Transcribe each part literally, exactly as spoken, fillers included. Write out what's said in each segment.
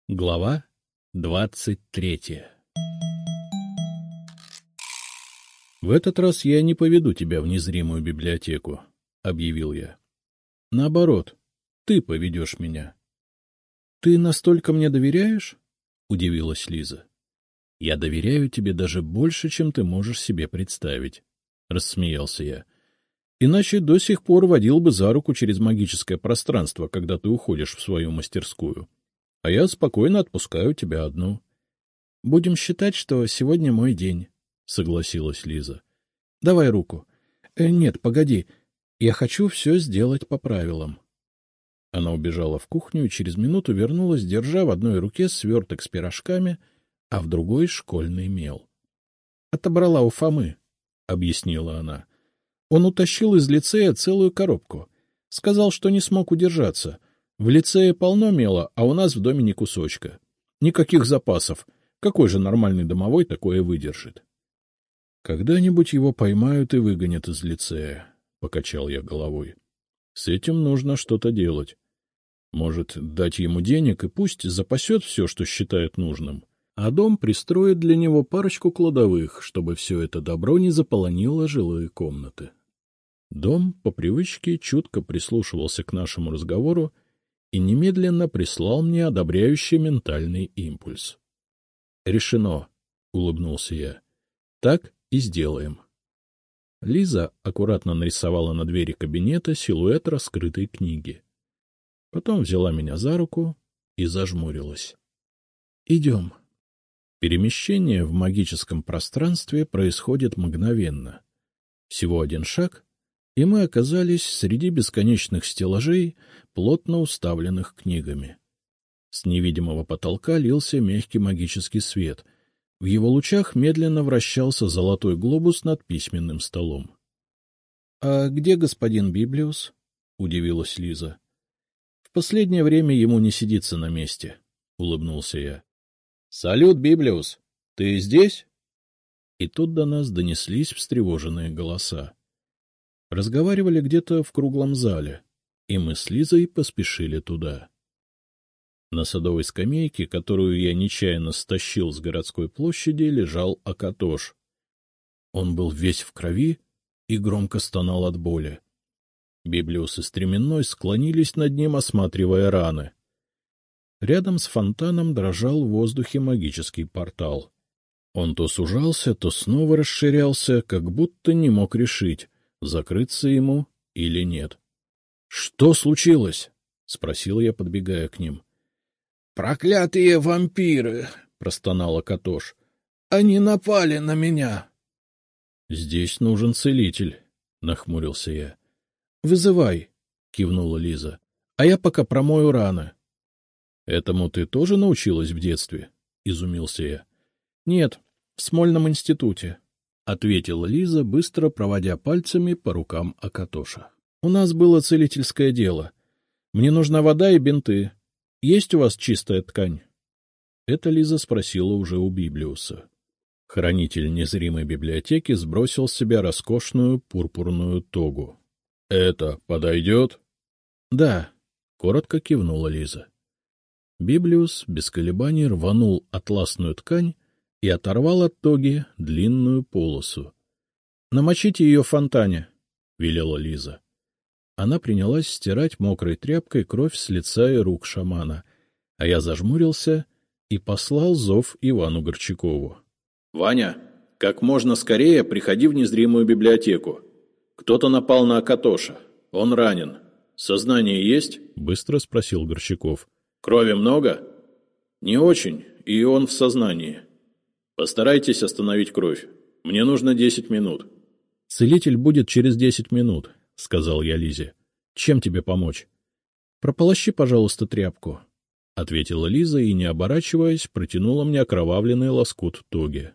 Глава двадцать третья. — В этот раз я не поведу тебя в незримую библиотеку, — объявил я. — Наоборот, ты поведешь меня. — Ты настолько мне доверяешь? — удивилась Лиза. — Я доверяю тебе даже больше, чем ты можешь себе представить, — рассмеялся я. — Иначе до сих пор водил бы за руку через магическое пространство, когда ты уходишь в свою мастерскую. А я спокойно отпускаю тебя одну. — Будем считать, что сегодня мой день, — согласилась Лиза. — Давай руку. Э, нет, погоди. Я хочу все сделать по правилам. Она убежала в кухню и через минуту вернулась, держа в одной руке сверток с пирожками, а в другой — школьный мел. — Отобрала у Фомы, — объяснила она. Он утащил из лицея целую коробку. Сказал, что не смог удержаться. В лицее полно мела, а у нас в доме ни кусочка. Никаких запасов. Какой же нормальный домовой такое выдержит? — Когда-нибудь его поймают и выгонят из лицея, — покачал я головой. — С этим нужно что-то делать. Может, дать ему денег и пусть запасет все, что считает нужным, а дом пристроит для него парочку кладовых, чтобы все это добро не заполонило жилые комнаты. Дом по привычке чутко прислушивался к нашему разговору и немедленно прислал мне одобряющий ментальный импульс. — Решено, — улыбнулся я. — Так и сделаем. Лиза аккуратно нарисовала на двери кабинета силуэт раскрытой книги. Потом взяла меня за руку и зажмурилась. — Идем. Перемещение в магическом пространстве происходит мгновенно. Всего один шаг, и мы оказались среди бесконечных стеллажей, плотно уставленных книгами. С невидимого потолка лился мягкий магический свет. В его лучах медленно вращался золотой глобус над письменным столом. — А где господин Библиус? — удивилась Лиза. — В последнее время ему не сидится на месте, — улыбнулся я. — Салют, Библиус! Ты здесь? И тут до нас донеслись встревоженные голоса. Разговаривали где-то в круглом зале, и мы с Лизой поспешили туда. На садовой скамейке, которую я нечаянно стащил с городской площади, лежал Акатош. Он был весь в крови и громко стонал от боли. Библиус и Стременной склонились над ним, осматривая раны. Рядом с фонтаном дрожал в воздухе магический портал. Он то сужался, то снова расширялся, как будто не мог решить, закрыться ему или нет. — Что случилось? — спросил я, подбегая к ним. — Проклятые вампиры! — простонал Акатош. — Они напали на меня! — Здесь нужен целитель, — нахмурился я. — Вызывай, — кивнула Лиза, — а я пока промою раны. — Этому ты тоже научилась в детстве? — изумился я. — Нет, в Смольном институте, — ответила Лиза, быстро проводя пальцами по рукам Акатоша. — У нас было целительское дело. Мне нужна вода и бинты. Есть у вас чистая ткань? Это Лиза спросила уже у Библиуса. Хранитель незримой библиотеки сбросил с себя роскошную пурпурную тогу. — Это подойдет? — Да, — коротко кивнула Лиза. Библиус без колебаний рванул атласную ткань и оторвал от тоги длинную полосу. — Намочите ее в фонтане, — велела Лиза. Она принялась стирать мокрой тряпкой кровь с лица и рук шамана, а я зажмурился и послал зов Ивану Горчакову. — Ваня, как можно скорее приходи в незримую библиотеку. Кто-то напал на Акатоша. Он ранен. Сознание есть? — быстро спросил Горчаков. — Крови много? — Не очень, и он в сознании. Постарайтесь остановить кровь. Мне нужно десять минут. — Целитель будет через десять минут, — сказал я Лизе. — Чем тебе помочь? — Прополощи, пожалуйста, тряпку, — ответила Лиза и, не оборачиваясь, протянула мне окровавленный лоскут тоги.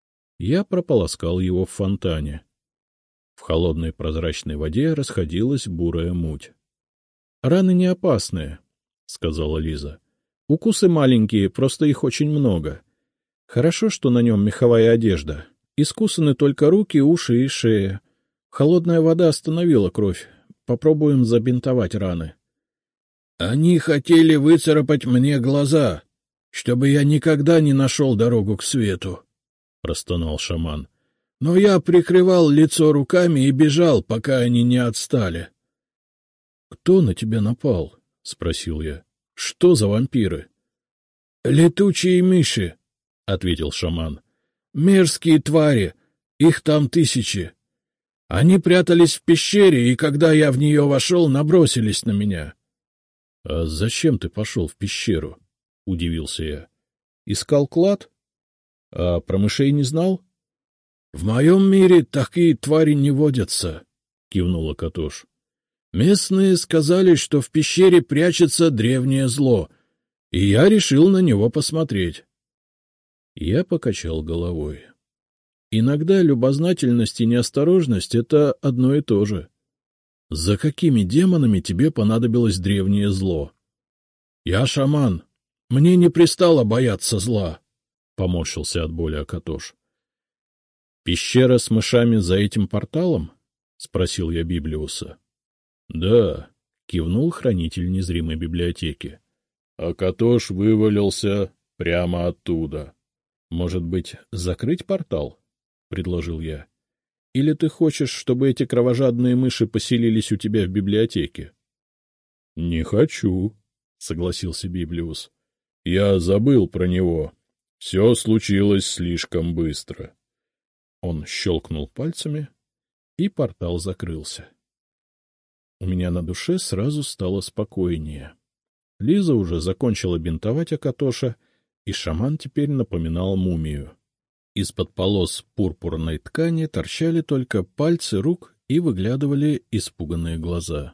Я прополоскал его в фонтане. В холодной прозрачной воде расходилась бурая муть. — Раны не опасные, — сказала Лиза. — Укусы маленькие, просто их очень много. Хорошо, что на нем меховая одежда. Искусаны только руки, уши и шея. Холодная вода остановила кровь. Попробуем забинтовать раны. — Они хотели выцарапать мне глаза, — Чтобы я никогда не нашел дорогу к свету, — простонал шаман. — Но я прикрывал лицо руками и бежал, пока они не отстали. — Кто на тебя напал? — спросил я. — Что за вампиры? — Летучие мыши, — ответил шаман. — Мерзкие твари, их там тысячи. Они прятались в пещере, и когда я в нее вошел, набросились на меня. — А зачем ты пошел в пещеру? — удивился я. — Искал клад? А про мышей не знал? — В моем мире такие твари не водятся, — кивнул Акатош. — Местные сказали, что в пещере прячется древнее зло, и я решил на него посмотреть. Я покачал головой. Иногда любознательность и неосторожность — это одно и то же. За какими демонами тебе понадобилось древнее зло? — Я шаман. Мне не пристало бояться зла, — поморщился от боли Акатош. — Пещера с мышами за этим порталом? — спросил я Библиуса. — Да, — кивнул хранитель незримой библиотеки. Акатош вывалился прямо оттуда. — Может быть, закрыть портал? — предложил я. — Или ты хочешь, чтобы эти кровожадные мыши поселились у тебя в библиотеке? — Не хочу, — согласился Библиус. — Я забыл про него. Все случилось слишком быстро. Он щелкнул пальцами, и портал закрылся. У меня на душе сразу стало спокойнее. Лиза уже закончила бинтовать Акатоша, и шаман теперь напоминал мумию. Из-под полос пурпурной ткани торчали только пальцы рук и выглядывали испуганные глаза.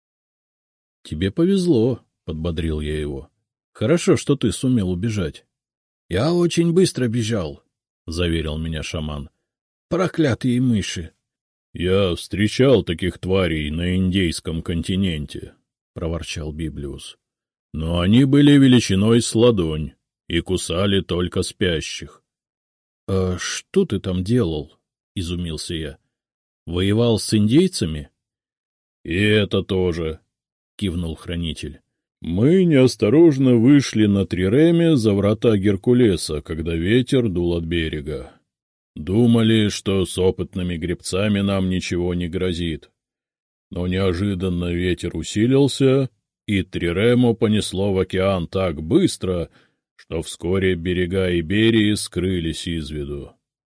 — Тебе повезло, — подбодрил я его. — Хорошо, что ты сумел убежать. — Я очень быстро бежал, — заверил меня шаман. — Проклятые мыши! — Я встречал таких тварей на индейском континенте, — проворчал Библиус. — Но они были величиной с ладонь и кусали только спящих. — А что ты там делал? — изумился я. — Воевал с индейцами? — И это тоже, — кивнул хранитель. — Мы неосторожно вышли на Триреме за врата Геркулеса, когда ветер дул от берега. Думали, что с опытными гребцами нам ничего не грозит. Но неожиданно ветер усилился, и Трирему понесло в океан так быстро, что вскоре берега Иберии скрылись из виду.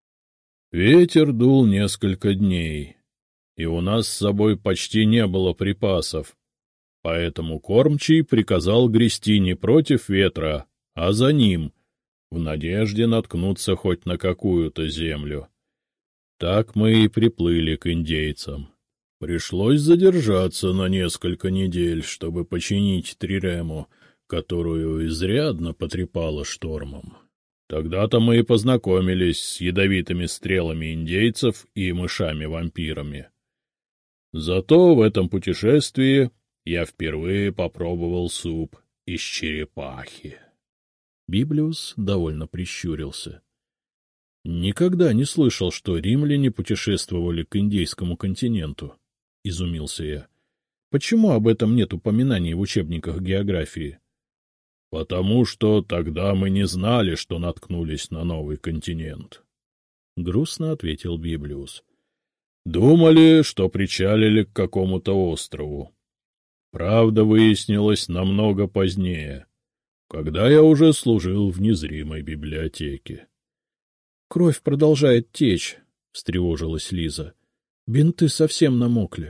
Ветер дул несколько дней, и у нас с собой почти не было припасов, поэтому кормчий приказал грести не против ветра, а за ним, в надежде наткнуться хоть на какую-то землю. Так мы и приплыли к индейцам. Пришлось задержаться на несколько недель, чтобы починить Трирему, которую изрядно потрепало штормом. Тогда-то мы и познакомились с ядовитыми стрелами индейцев и мышами-вампирами. Зато в этом путешествии я впервые попробовал суп из черепахи. Библиус довольно прищурился. — Никогда не слышал, что римляне путешествовали к индейскому континенту, — изумился я. — Почему об этом нет упоминаний в учебниках географии? — Потому что тогда мы не знали, что наткнулись на новый континент, — грустно ответил Библиус. — Думали, что причалили к какому-то острову. Правда выяснилась намного позднее, когда я уже служил в незримой библиотеке. — Кровь продолжает течь, — встревожилась Лиза. — Бинты совсем намокли.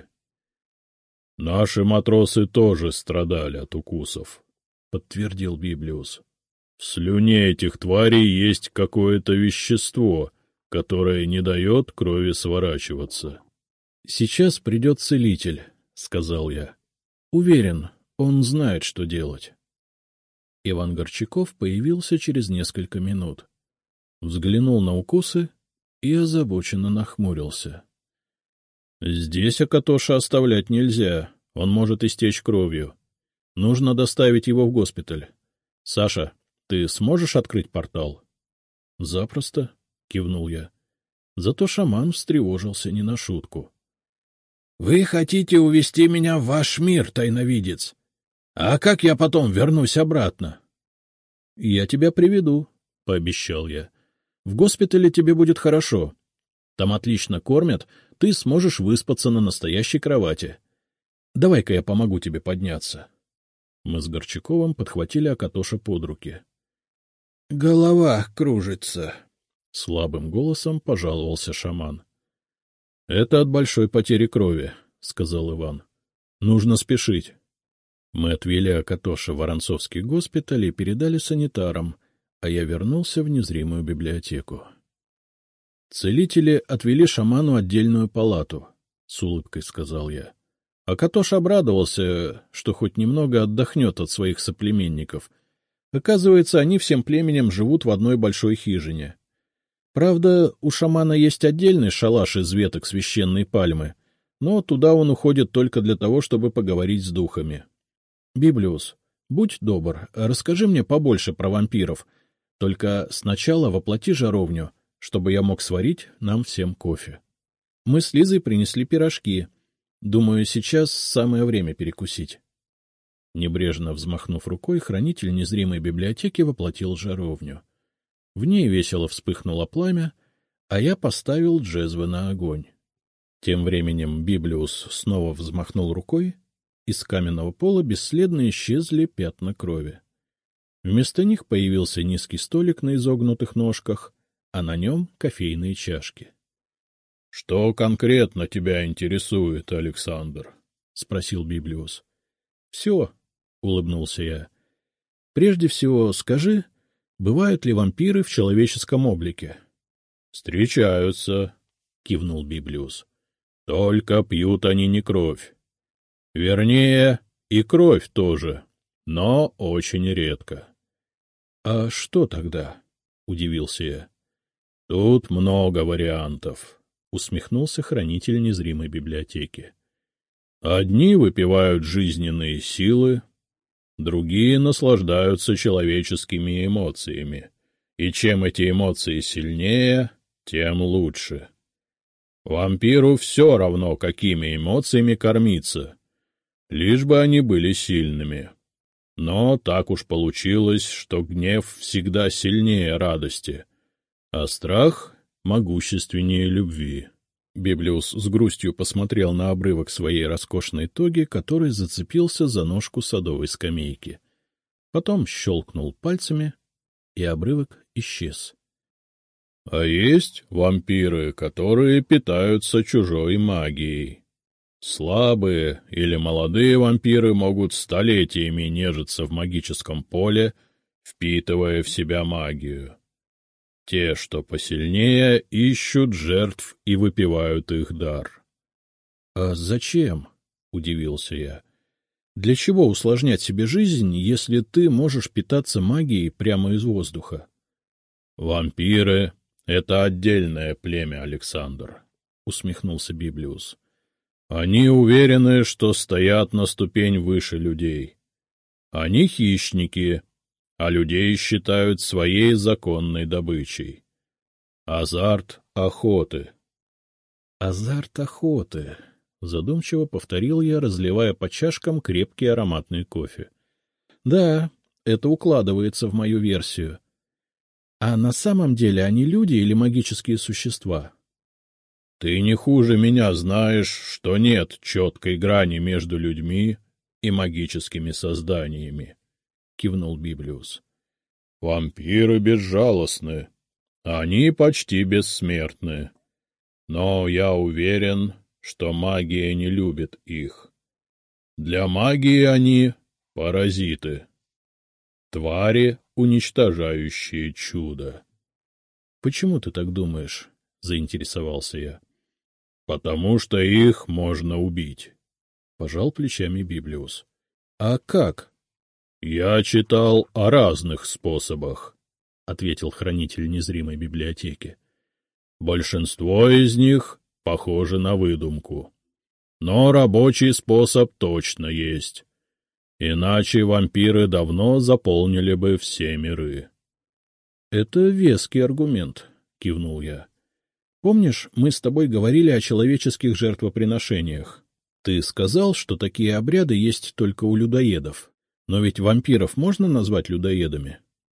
— Наши матросы тоже страдали от укусов, — подтвердил Библиус. — В слюне этих тварей есть какое-то вещество, которое не дает крови сворачиваться. — Сейчас придет целитель, — сказал я. — Уверен, он знает, что делать. Иван Горчаков появился через несколько минут. Взглянул на укусы и озабоченно нахмурился. — Здесь Акатоша оставлять нельзя, он может истечь кровью. Нужно доставить его в госпиталь. Саша, ты сможешь открыть портал? — Запросто, — кивнул я. Зато шаман встревожился не на шутку. — Вы хотите увести меня в ваш мир, тайновидец? А как я потом вернусь обратно? — — Я тебя приведу, — пообещал я. — В госпитале тебе будет хорошо. Там отлично кормят, ты сможешь выспаться на настоящей кровати. Давай-ка я помогу тебе подняться. Мы с Горчаковым подхватили Акатоша под руки. — Голова кружится, — слабым голосом пожаловался шаман. — Это от большой потери крови, — сказал Иван. — Нужно спешить. Мы отвели Акатоша в Воронцовский госпиталь и передали санитарам, а я вернулся в незримую библиотеку. Целители отвели шаману отдельную палату, — с улыбкой сказал я. Акатош обрадовался, что хоть немного отдохнет от своих соплеменников. Оказывается, они всем племенем живут в одной большой хижине. Правда, у шамана есть отдельный шалаш из веток священной пальмы, но туда он уходит только для того, чтобы поговорить с духами. Библиус, будь добр, расскажи мне побольше про вампиров, только сначала воплоти жаровню, чтобы я мог сварить нам всем кофе. Мы с Лизой принесли пирожки. Думаю, сейчас самое время перекусить. Небрежно взмахнув рукой, хранитель незримой библиотеки воплотил жаровню. В ней весело вспыхнуло пламя, а я поставил джезвы на огонь. Тем временем Библиус снова взмахнул рукой, из каменного пола бесследно исчезли пятна крови. Вместо них появился низкий столик на изогнутых ножках, а на нем кофейные чашки. — Что конкретно тебя интересует, Александр? — спросил Библиус. — Все, — улыбнулся я. — Прежде всего, скажи, бывают ли вампиры в человеческом облике? — Встречаются, — кивнул Библиус. — Только пьют они не кровь. Вернее, и кровь тоже, но очень редко. — А что тогда? — удивился я. — Тут много вариантов, — усмехнулся хранитель незримой библиотеки. Одни выпивают жизненные силы, другие наслаждаются человеческими эмоциями, и чем эти эмоции сильнее, тем лучше. Вампиру все равно, какими эмоциями кормиться, лишь бы они были сильными. Но так уж получилось, что гнев всегда сильнее радости, а страх могущественнее любви. Библиус с грустью посмотрел на обрывок своей роскошной тоги, который зацепился за ножку садовой скамейки. Потом щелкнул пальцами, и обрывок исчез. — А есть вампиры, которые питаются чужой магией. Слабые или молодые вампиры могут столетиями нежиться в магическом поле, впитывая в себя магию. Те, что посильнее, ищут жертв и выпивают их дар. — А зачем? — удивился я. — Для чего усложнять себе жизнь, если ты можешь питаться магией прямо из воздуха? — Вампиры — это отдельное племя, Александр, — усмехнулся Библиус. — Они уверены, что стоят на ступень выше людей. Они хищники, а людей считают своей законной добычей. Азарт охоты. — Азарт охоты, — задумчиво повторил я, разливая по чашкам крепкий ароматный кофе. — Да, это укладывается в мою версию. А на самом деле они люди или магические существа? — Ты не хуже меня знаешь, что нет четкой грани между людьми и магическими созданиями, — кивнул Библиус. — Вампиры безжалостны, они почти бессмертны. Но я уверен, что магия не любит их. Для магии они — паразиты. Твари, уничтожающие чудо. — Почему ты так думаешь? — заинтересовался я. — Потому что их можно убить, — пожал плечами Библиус. — А как? — Я читал о разных способах, — ответил хранитель незримой библиотеки. — Большинство из них похоже на выдумку. Но рабочий способ точно есть. Иначе вампиры давно заполнили бы все миры. — Это веский аргумент, — кивнул я. — Помнишь, мы с тобой говорили о человеческих жертвоприношениях? Ты сказал, что такие обряды есть только у людоедов. Но ведь вампиров можно назвать людоедами?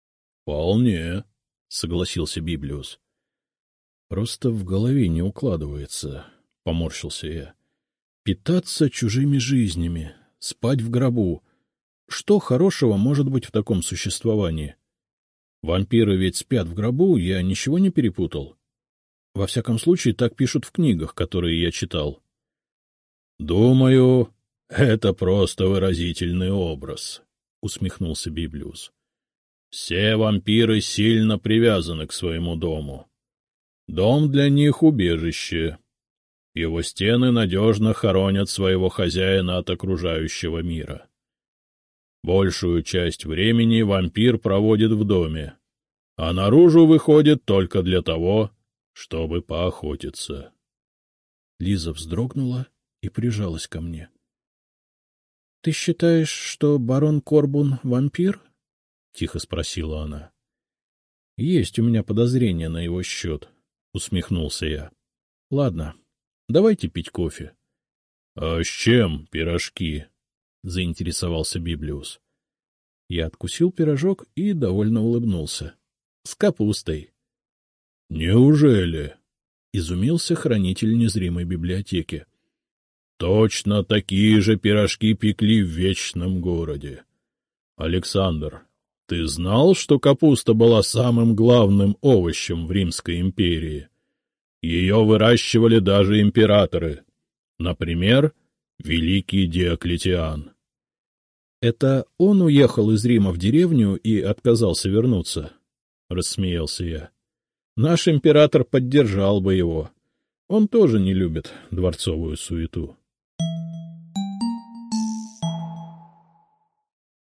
— Вполне, — согласился Библиус. — Просто в голове не укладывается, — поморщился я. — Питаться чужими жизнями, спать в гробу. Что хорошего может быть в таком существовании? Вампиры ведь спят в гробу, я ничего не перепутал. Во всяком случае, так пишут в книгах, которые я читал. — Думаю, это просто выразительный образ, — усмехнулся Библиус. — Все вампиры сильно привязаны к своему дому. Дом для них — убежище. Его стены надежно хоронят своего хозяина от окружающего мира. Большую часть времени вампир проводит в доме, а наружу выходит только для того, чтобы поохотиться. Лиза вздрогнула и прижалась ко мне. — Ты считаешь, что барон Корбун — вампир? — тихо спросила она. — Есть у меня подозрения на его счет, — усмехнулся я. — Ладно, давайте пить кофе. — А с чем пирожки? — заинтересовался Библиус. Я откусил пирожок и довольно улыбнулся. — С капустой. — Неужели? — изумился хранитель незримой библиотеки. — Точно такие же пирожки пекли в Вечном городе. Александр, ты знал, что капуста была самым главным овощем в Римской империи? Ее выращивали даже императоры. Например, великий Диоклетиан. — Это он уехал из Рима в деревню и отказался вернуться? — рассмеялся я. — Наш император поддержал бы его. Он тоже не любит дворцовую суету.